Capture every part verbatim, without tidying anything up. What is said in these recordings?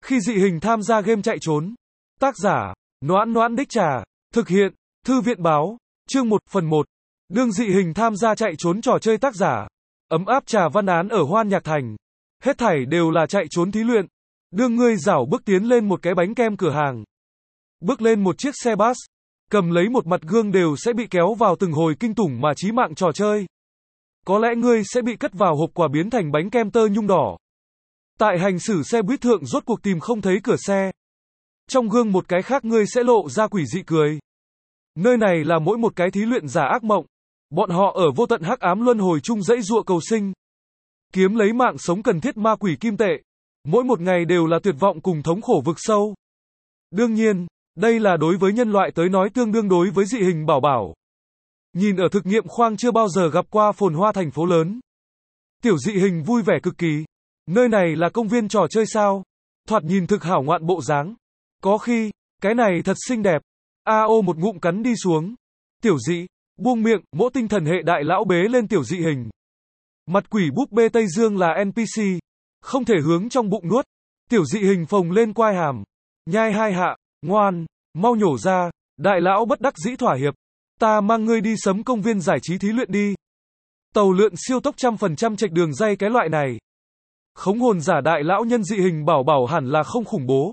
Khi dị hình tham gia game chạy trốn. Tác giả, Noãn Noãn Đích Trà. Thực hiện, Thư viện Báo. Chương một, phần một. Đương dị hình tham gia chạy trốn trò chơi. Tác giả, Ấm áp Trà Văn Án. Ở Hoan Nhạc Thành, hết thảy đều là chạy trốn thí luyện. Đương ngươi rảo bước tiến lên một cái bánh kem cửa hàng, bước lên một chiếc xe bus, cầm lấy một mặt gương đều sẽ bị kéo vào từng hồi kinh tủng mà chí mạng trò chơi. Có lẽ ngươi sẽ bị cất vào hộp quà biến thành bánh kem tơ nhung đỏ. Tại hành xử xe buýt thượng rốt cuộc tìm không thấy cửa xe. Trong gương một cái khác ngươi sẽ lộ ra quỷ dị cười. Nơi này là mỗi một cái thí luyện giả ác mộng. Bọn họ ở vô tận hắc ám luân hồi chung dãy dụa cầu sinh, kiếm lấy mạng sống cần thiết ma quỷ kim tệ. Mỗi một ngày đều là tuyệt vọng cùng thống khổ vực sâu. Đương nhiên, đây là đối với nhân loại tới nói tương đương đối với dị hình bảo bảo. Nhìn ở thực nghiệm khoang chưa bao giờ gặp qua phồn hoa thành phố lớn. Tiểu dị hình vui vẻ cực kỳ. Nơi này là công viên trò chơi sao? Thoạt nhìn thực hảo ngoạn bộ dáng. Có khi, cái này thật xinh đẹp. A ô một ngụm cắn đi xuống. Tiểu dị, buông miệng, mỗ tinh thần hệ đại lão bế lên tiểu dị hình. Mặt quỷ búp bê Tây Dương là en pê xê. Không thể hướng trong bụng nuốt. Tiểu dị hình phồng lên quai hàm. Nhai hai hạ, ngoan, mau nhổ ra. Đại lão bất đắc dĩ thỏa hiệp. Ta mang ngươi đi sấm công viên giải trí thí luyện đi. Tàu lượn siêu tốc trăm phần trăm chệch đường ray cái loại này. Khống hồn giả đại lão nhân dị hình bảo bảo hẳn là không khủng bố.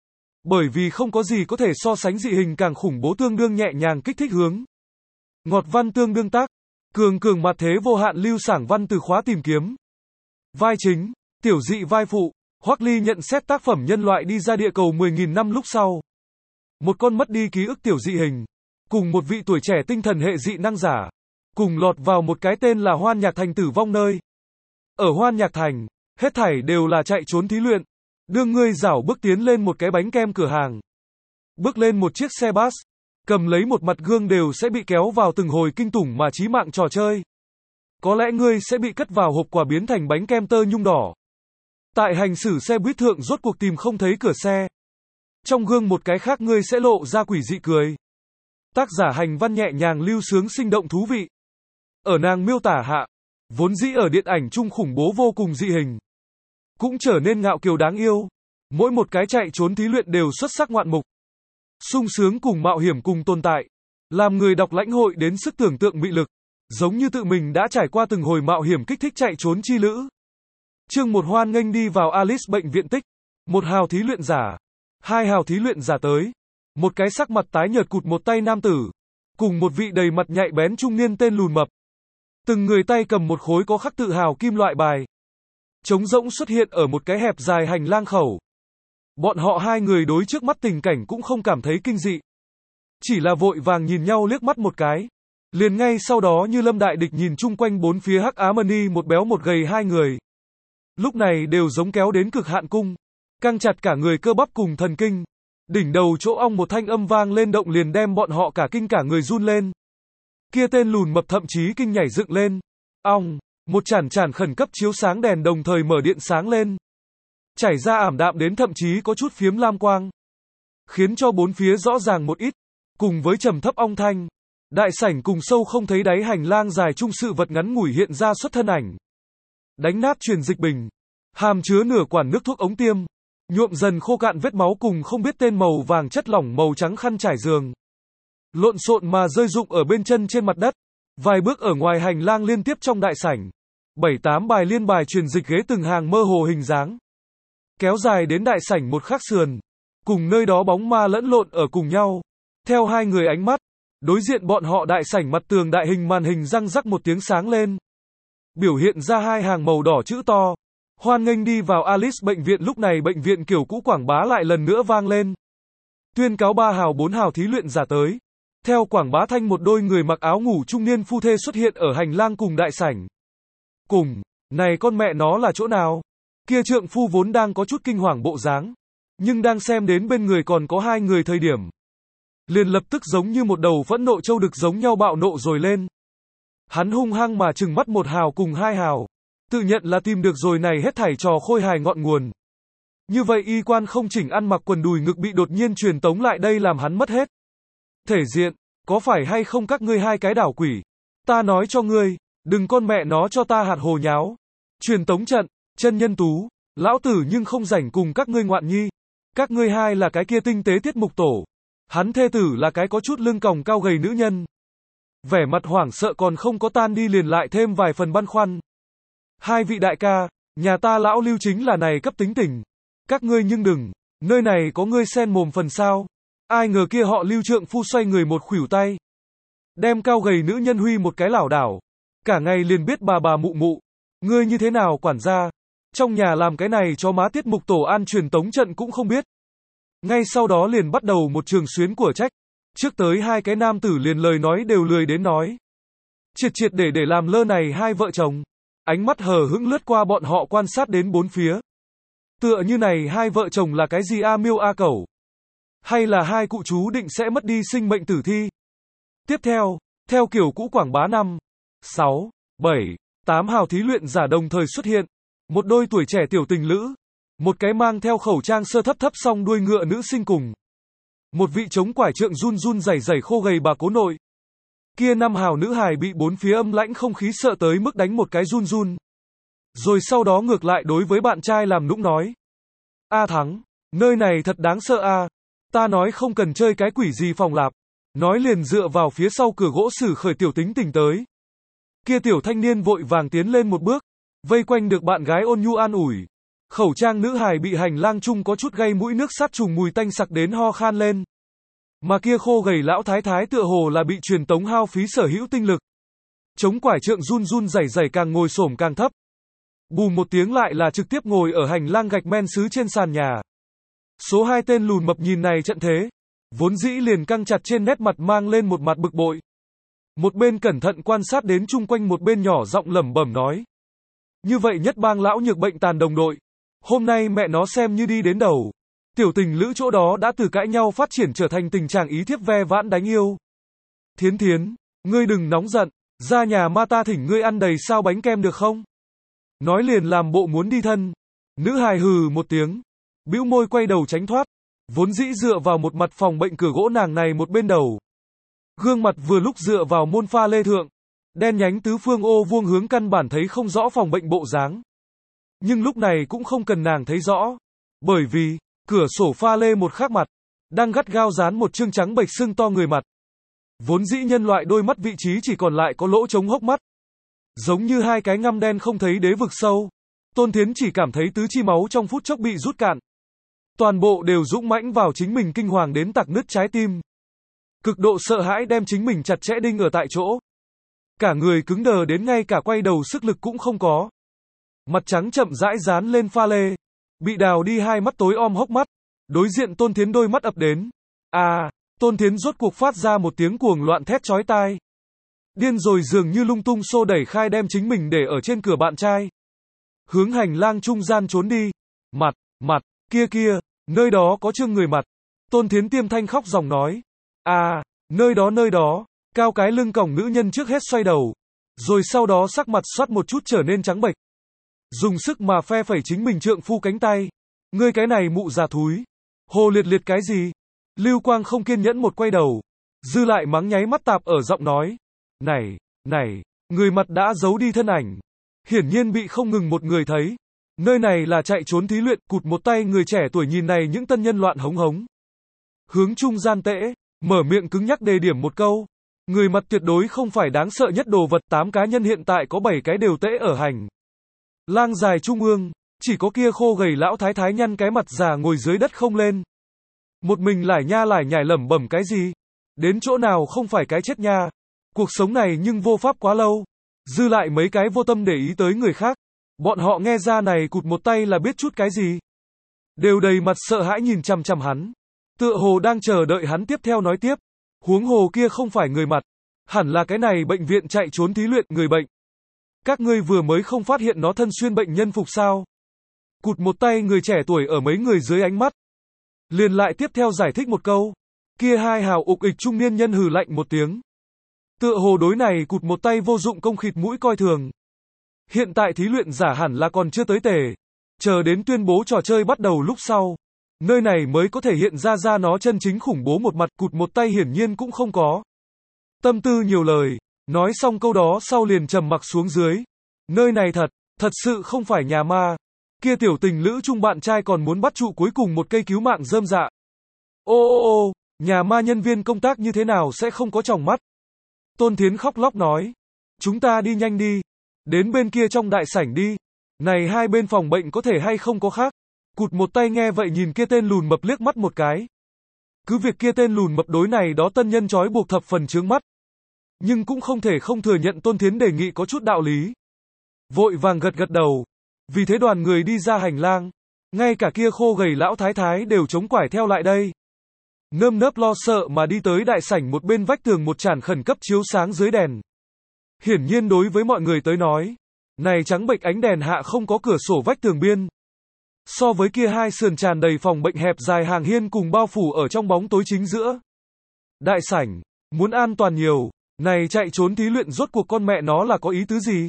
Bởi vì không có gì có thể so sánh dị hình càng khủng bố, tương đương nhẹ nhàng kích thích hướng. Ngọt văn tương đương tác. Cường cường mặt thế vô hạn lưu sảng văn từ khóa tìm kiếm. Vai chính, tiểu dị vai phụ. Hoắc Ly nhận xét tác phẩm nhân loại đi ra địa cầu mười nghìn năm lúc sau. Một con mất đi ký ức tiểu dị hình, cùng một vị tuổi trẻ tinh thần hệ dị năng giả, cùng lọt vào một cái tên là Hoan Nhạc Thành tử vong nơi. Ở Hoan Nhạc Thành, hết thảy đều là chạy trốn thí luyện. Đương ngươi rảo bước tiến lên một cái bánh kem cửa hàng, bước lên một chiếc xe bus, cầm lấy một mặt gương đều sẽ bị kéo vào từng hồi kinh tủng mà chí mạng trò chơi. Có lẽ ngươi sẽ bị cất vào hộp quà biến thành bánh kem tơ nhung đỏ. Tại hành xử xe buýt thượng rốt cuộc tìm không thấy cửa xe. Trong gương một cái khác ngươi sẽ lộ ra quỷ dị cười. Tác giả hành văn nhẹ nhàng lưu sướng sinh động thú vị. Ở nàng miêu tả hạ, vốn dĩ ở điện ảnh chung khủng bố vô cùng dị hình, cũng trở nên ngạo kiều đáng yêu. Mỗi một cái chạy trốn thí luyện đều xuất sắc ngoạn mục, sung sướng cùng mạo hiểm cùng tồn tại, làm người đọc lãnh hội đến sức tưởng tượng mị lực, giống như tự mình đã trải qua từng hồi mạo hiểm kích thích chạy trốn chi lữ. Chương một, hoan nghênh đi vào Alice bệnh viện tích. Một hào thí luyện giả, hai hào thí luyện giả tới. Một cái sắc mặt tái nhợt cụt một tay nam tử, cùng một vị đầy mặt nhạy bén trung niên tên lùn mập. Từng người tay cầm một khối có khắc tự hào kim loại bài. Trống rỗng xuất hiện ở một cái hẹp dài hành lang khẩu. Bọn họ hai người đối trước mắt tình cảnh cũng không cảm thấy kinh dị, chỉ là vội vàng nhìn nhau liếc mắt một cái. Liền ngay sau đó như lâm đại địch nhìn chung quanh bốn phía hắc ám ni một béo một gầy hai người. Lúc này đều giống kéo đến cực hạn cung, căng chặt cả người cơ bắp cùng thần kinh. Đỉnh đầu chỗ ong một thanh âm vang lên động liền đem bọn họ cả kinh cả người run lên. Kia tên lùn mập thậm chí kinh nhảy dựng lên. Ong, một chản chản khẩn cấp chiếu sáng đèn đồng thời mở điện sáng lên. Chảy ra ảm đạm đến thậm chí có chút phiếm lam quang, khiến cho bốn phía rõ ràng một ít. Cùng với trầm thấp ong thanh, đại sảnh cùng sâu không thấy đáy hành lang dài chung sự vật ngắn ngủi hiện ra xuất thân ảnh. Đánh nát truyền dịch bình, hàm chứa nửa quản nước thuốc ống tiêm, nhuộm dần khô cạn vết máu cùng không biết tên màu vàng chất lỏng màu trắng khăn trải giường. Lộn xộn mà rơi rụng ở bên chân trên mặt đất. Vài bước ở ngoài hành lang liên tiếp trong đại sảnh. Bảy tám bài liên bài truyền dịch ghế từng hàng mơ hồ hình dáng, kéo dài đến đại sảnh một khắc sườn. Cùng nơi đó bóng ma lẫn lộn ở cùng nhau. Theo hai người ánh mắt, đối diện bọn họ đại sảnh mặt tường đại hình màn hình răng rắc một tiếng sáng lên. Biểu hiện ra hai hàng màu đỏ chữ to. Hoan nghênh đi vào Alice bệnh viện. Lúc này bệnh viện kiểu cũ quảng bá lại lần nữa vang lên. Tuyên cáo ba hào bốn hào thí luyện giả tới. Theo quảng bá thanh một đôi người mặc áo ngủ trung niên phu thê xuất hiện ở hành lang cùng đại sảnh. Cùng, này con mẹ nó là chỗ nào? Kia trượng phu vốn đang có chút kinh hoàng bộ dáng, nhưng đang xem đến bên người còn có hai người thời điểm, liền lập tức giống như một đầu phẫn nộ trâu đực giống nhau bạo nộ rồi lên. Hắn hung hăng mà trừng mắt một hào cùng hai hào, tự nhận là tìm được rồi này hết thảy trò khôi hài ngọn nguồn. Như vậy y quan không chỉnh ăn mặc quần đùi ngực bị đột nhiên truyền tống lại đây làm hắn mất hết thể diện. Có phải hay không các ngươi hai cái đảo quỷ? Ta nói cho ngươi, đừng con mẹ nó cho ta hạt hồ nháo. Truyền tống trận, chân nhân tú, lão tử nhưng không rảnh cùng các ngươi ngoạn nhi. Các ngươi hai là cái kia tinh tế tiết mục tổ. Hắn thê tử là cái có chút lưng còng cao gầy nữ nhân. Vẻ mặt hoảng sợ còn không có tan đi liền lại thêm vài phần băn khoăn. Hai vị đại ca, nhà ta lão Lưu chính là này cấp tính tình. Các ngươi nhưng đừng, nơi này có ngươi xen mồm phần sao. Ai ngờ kia họ Lưu trượng phu xoay người một khuỷu tay. Đem cao gầy nữ nhân huy một cái lảo đảo. Cả ngày liền biết bà bà mụ mụ. Ngươi như thế nào quản gia? Trong nhà làm cái này cho má tiết mục tổ an truyền tống trận cũng không biết. Ngay sau đó liền bắt đầu một trường xuyến của trách. Trước tới hai cái nam tử liền lời nói đều lười đến nói. Triệt triệt để để làm lơ này hai vợ chồng. Ánh mắt hờ hững lướt qua bọn họ quan sát đến bốn phía. Tựa như này hai vợ chồng là cái gì a miêu a cẩu? Hay là hai cụ chú định sẽ mất đi sinh mệnh tử thi? Tiếp theo, theo kiểu cũ quảng bá năm, sáu, bảy, tám hào thí luyện giả đồng thời xuất hiện. Một đôi tuổi trẻ tiểu tình lữ. Một cái mang theo khẩu trang sơ thấp thấp song đuôi ngựa nữ sinh cùng. Một vị chống quải trượng run run rẩy rẩy khô gầy bà cố nội. Kia năm hào nữ hài bị bốn phía âm lãnh không khí sợ tới mức đánh một cái run run. Rồi sau đó ngược lại đối với bạn trai làm nũng nói. A Thắng, nơi này thật đáng sợ a. Ta nói không cần chơi cái quỷ gì phòng lạp. Nói liền dựa vào phía sau cửa gỗ xử khởi tiểu tính tình tới. Kia tiểu thanh niên vội vàng tiến lên một bước. Vây quanh được bạn gái ôn nhu an ủi. Khẩu trang nữ hài bị hành lang chung có chút gây mũi nước sát trùng mùi tanh sặc đến ho khan lên. Mà kia khô gầy lão thái thái tựa hồ là bị truyền tống hao phí sở hữu tinh lực. Chống quải trượng run run rẩy rẩy càng ngồi xổm càng thấp. Bùm một tiếng lại là trực tiếp ngồi ở hành lang gạch men sứ trên sàn nhà. Số hai tên lùn mập nhìn này trận thế. Vốn dĩ liền căng chặt trên nét mặt mang lên một mặt bực bội. Một bên cẩn thận quan sát đến chung quanh một bên nhỏ giọng lẩm bẩm nói. Như vậy nhất bang lão nhược bệnh tàn đồng đội. Hôm nay mẹ nó xem như đi đến đầu. Tiểu tình lữ chỗ đó đã từ cãi nhau phát triển trở thành tình trạng ý thiếp ve vãn đánh yêu. Thiến Thiến, ngươi đừng nóng giận, ra nhà ma ta thỉnh ngươi ăn đầy sao bánh kem được không? Nói liền làm bộ muốn đi thân. Nữ hài hừ một tiếng, bĩu môi quay đầu tránh thoát. Vốn dĩ dựa vào một mặt phòng bệnh cửa gỗ nàng này một bên đầu. Gương mặt vừa lúc dựa vào môn pha lê thượng. Đen nhánh tứ phương ô vuông hướng căn bản thấy không rõ phòng bệnh bộ dáng. Nhưng lúc này cũng không cần nàng thấy rõ. Bởi vì, cửa sổ pha lê một khác mặt, đang gắt gao dán một chương trắng bệch sưng to người mặt. Vốn dĩ nhân loại đôi mắt vị trí chỉ còn lại có lỗ trống hốc mắt. Giống như hai cái ngăm đen không thấy đế vực sâu. Tôn Thiến chỉ cảm thấy tứ chi máu trong phút chốc bị rút cạn. Toàn bộ đều dũng mãnh vào chính mình kinh hoàng đến tạc nứt trái tim. Cực độ sợ hãi đem chính mình chặt chẽ đinh ở tại chỗ. Cả người cứng đờ đến ngay cả quay đầu sức lực cũng không có. Mặt trắng chậm rãi dán lên pha lê. Bị đào đi hai mắt tối om hốc mắt. Đối diện Tôn Thiến đôi mắt ập đến. À, Tôn Thiến rốt cuộc phát ra một tiếng cuồng loạn thét chói tai. Điên rồi dường như lung tung xô đẩy khai đem chính mình để ở trên cửa bạn trai. Hướng hành lang trung gian trốn đi. Mặt, mặt, kia kia, nơi đó có trương người mặt. Tôn Thiến tiêm thanh khóc dòng nói. À, nơi đó nơi đó, cao cái lưng còng nữ nhân trước hết xoay đầu. Rồi sau đó sắc mặt xoát một chút trở nên trắng bệch. Dùng sức mà phe phẩy chính mình trượng phu cánh tay. Ngươi cái này mụ già thúi. Hồ liệt liệt cái gì? Lưu Quang không kiên nhẫn một quay đầu. Dư lại mắng nháy mắt tạp ở giọng nói. Này, này, người mặt đã giấu đi thân ảnh. Hiển nhiên bị không ngừng một người thấy. Nơi này là chạy trốn thí luyện, cụt một tay người trẻ tuổi nhìn này những tân nhân loạn hống hống. Hướng trung gian tễ, mở miệng cứng nhắc đề điểm một câu. Người mặt tuyệt đối không phải đáng sợ nhất đồ vật, tám cá nhân hiện tại có bảy cái đều tễ ở hành lang dài trung ương, chỉ có kia khô gầy lão thái thái nhăn cái mặt già ngồi dưới đất không lên. Một mình lải nha lải nhải lẩm bẩm cái gì? Đến chỗ nào không phải cái chết nha. Cuộc sống này nhưng vô pháp quá lâu. Dư lại mấy cái vô tâm để ý tới người khác. Bọn họ nghe ra này cụt một tay là biết chút cái gì. Đều đầy mặt sợ hãi nhìn chằm chằm hắn. Tựa hồ đang chờ đợi hắn tiếp theo nói tiếp. Huống hồ kia không phải người mặt. Hẳn là cái này bệnh viện chạy trốn thí luyện người bệnh. Các ngươi vừa mới không phát hiện nó thân xuyên bệnh nhân phục sao? Cụt một tay người trẻ tuổi ở mấy người dưới ánh mắt. Liền lại tiếp theo giải thích một câu. Kia hai hào ục ịch trung niên nhân hừ lạnh một tiếng. Tựa hồ đối này cụt một tay vô dụng công khịt mũi coi thường. Hiện tại thí luyện giả hẳn là còn chưa tới tề. Chờ đến tuyên bố trò chơi bắt đầu lúc sau. Nơi này mới có thể hiện ra ra nó chân chính khủng bố một mặt, cụt một tay hiển nhiên cũng không có. Tâm tư nhiều lời. Nói xong câu đó sau liền trầm mặc xuống dưới. Nơi này thật, thật sự không phải nhà ma. Kia tiểu tình lữ chung bạn trai còn muốn bắt trụ cuối cùng một cây cứu mạng rơm dạ. Ô ô ô, nhà ma nhân viên công tác như thế nào sẽ không có tròng mắt? Tôn Thiến khóc lóc nói. Chúng ta đi nhanh đi. Đến bên kia trong đại sảnh đi. Này hai bên phòng bệnh có thể hay không có khác. Cụt một tay nghe vậy nhìn kia tên lùn mập liếc mắt một cái. Cứ việc kia tên lùn mập đối này đó tân nhân trói buộc thập phần chướng mắt. Nhưng cũng không thể không thừa nhận Tôn Thiến đề nghị có chút đạo lý. Vội vàng gật gật đầu. Vì thế đoàn người đi ra hành lang. Ngay cả kia khô gầy lão thái thái đều chống quải theo lại đây. Nơm nớp lo sợ mà đi tới đại sảnh, một bên vách tường một tràn khẩn cấp chiếu sáng dưới đèn. Hiển nhiên đối với mọi người tới nói, này trắng bệch ánh đèn hạ không có cửa sổ vách tường biên. So với kia hai sườn tràn đầy phòng bệnh hẹp dài hàng hiên cùng bao phủ ở trong bóng tối chính giữa. Đại sảnh, muốn an toàn nhiều, này chạy trốn thí luyện rốt cuộc con mẹ nó là có ý tứ gì?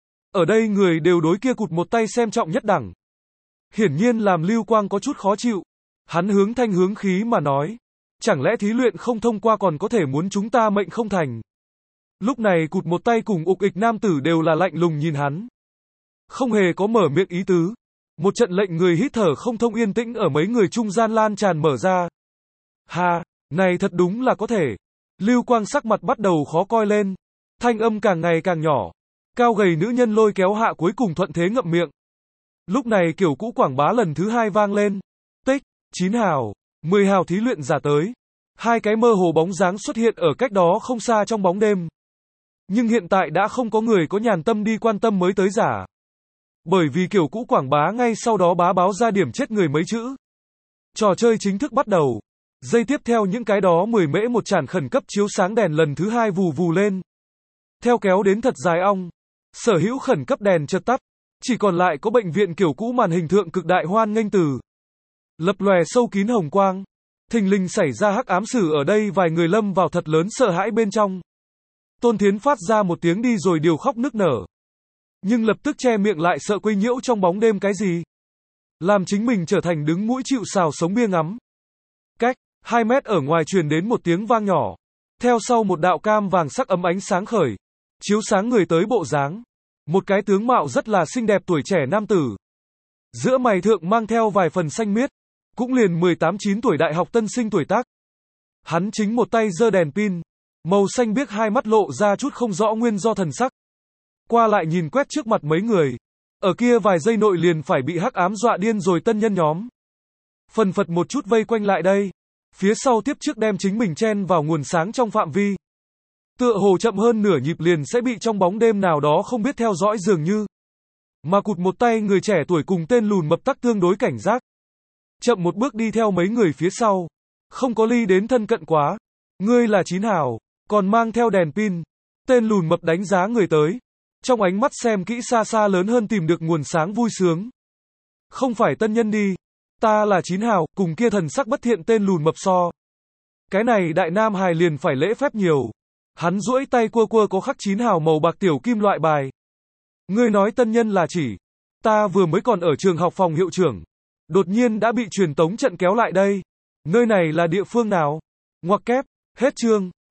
Ở đây người đều đối kia cụt một tay xem trọng nhất đẳng. Hiển nhiên làm Lưu Quang có chút khó chịu. Hắn hướng thanh hướng khí mà nói. Chẳng lẽ thí luyện không thông qua còn có thể muốn chúng ta mệnh không thành? Lúc này cụt một tay cùng ục ịch nam tử đều là lạnh lùng nhìn hắn. Không hề có mở miệng ý tứ. Một trận lệnh người hít thở không thông yên tĩnh ở mấy người trung gian lan tràn mở ra. Ha, này thật đúng là có thể. Lưu Quang sắc mặt bắt đầu khó coi lên. Thanh âm càng ngày càng nhỏ. Cao gầy nữ nhân lôi kéo hạ cuối cùng thuận thế ngậm miệng. Lúc này kiểu cũ quảng bá lần thứ hai vang lên. Tích, chín hào, mười hào thí luyện giả tới. Hai cái mơ hồ bóng dáng xuất hiện ở cách đó không xa trong bóng đêm. Nhưng hiện tại đã không có người có nhàn tâm đi quan tâm mới tới giả. Bởi vì kiểu cũ quảng bá ngay sau đó bá báo ra điểm chết người mấy chữ. Trò chơi chính thức bắt đầu. Giây tiếp theo những cái đó mười mễ một tràn khẩn cấp chiếu sáng đèn lần thứ hai vù vù lên. Theo kéo đến thật dài ong. Sở hữu khẩn cấp đèn chợt tắt. Chỉ còn lại có bệnh viện kiểu cũ màn hình thượng cực đại hoan nghênh từ. Lập lòe sâu kín hồng quang. Thình lình xảy ra hắc ám sử ở đây vài người lâm vào thật lớn sợ hãi bên trong. Tôn Thiến phát ra một tiếng đi rồi điều khóc nức nở. Nhưng lập tức che miệng lại sợ quấy nhiễu trong bóng đêm cái gì. Làm chính mình trở thành đứng mũi chịu sào sống bia ngắm. Cách, hai mét ở ngoài truyền đến một tiếng vang nhỏ. Theo sau một đạo cam vàng sắc ấm ánh sáng khởi. Chiếu sáng người tới bộ dáng. Một cái tướng mạo rất là xinh đẹp tuổi trẻ nam tử. Giữa mày thượng mang theo vài phần xanh miết. Cũng liền mười tám chín tuổi đại học tân sinh tuổi tác. Hắn chính một tay giơ đèn pin. Màu xanh biếc hai mắt lộ ra chút không rõ nguyên do thần sắc. Qua lại nhìn quét trước mặt mấy người. Ở kia vài giây nội liền phải bị hắc ám dọa điên rồi tân nhân nhóm. Phần phật một chút vây quanh lại đây. Phía sau tiếp trước đem chính mình chen vào nguồn sáng trong phạm vi. Tựa hồ chậm hơn nửa nhịp liền sẽ bị trong bóng đêm nào đó không biết theo dõi dường như. Mà cụt một tay người trẻ tuổi cùng tên lùn mập tắc tương đối cảnh giác. Chậm một bước đi theo mấy người phía sau. Không có ly đến thân cận quá. Ngươi là chín hào, còn mang theo đèn pin. Tên lùn mập đánh giá người tới. Trong ánh mắt xem kỹ xa xa lớn hơn tìm được nguồn sáng vui sướng. Không phải tân nhân đi. Ta là chín hào, cùng kia thần sắc bất thiện tên lùn mập so. Cái này đại nam hài liền phải lễ phép nhiều. Hắn duỗi tay quơ quơ có khắc chín hào màu bạc tiểu kim loại bài. Ngươi nói tân nhân là chỉ. Ta vừa mới còn ở trường học phòng hiệu trưởng. Đột nhiên đã bị truyền tống trận kéo lại đây. Nơi này là địa phương nào? Ngoặc kép, hết chương.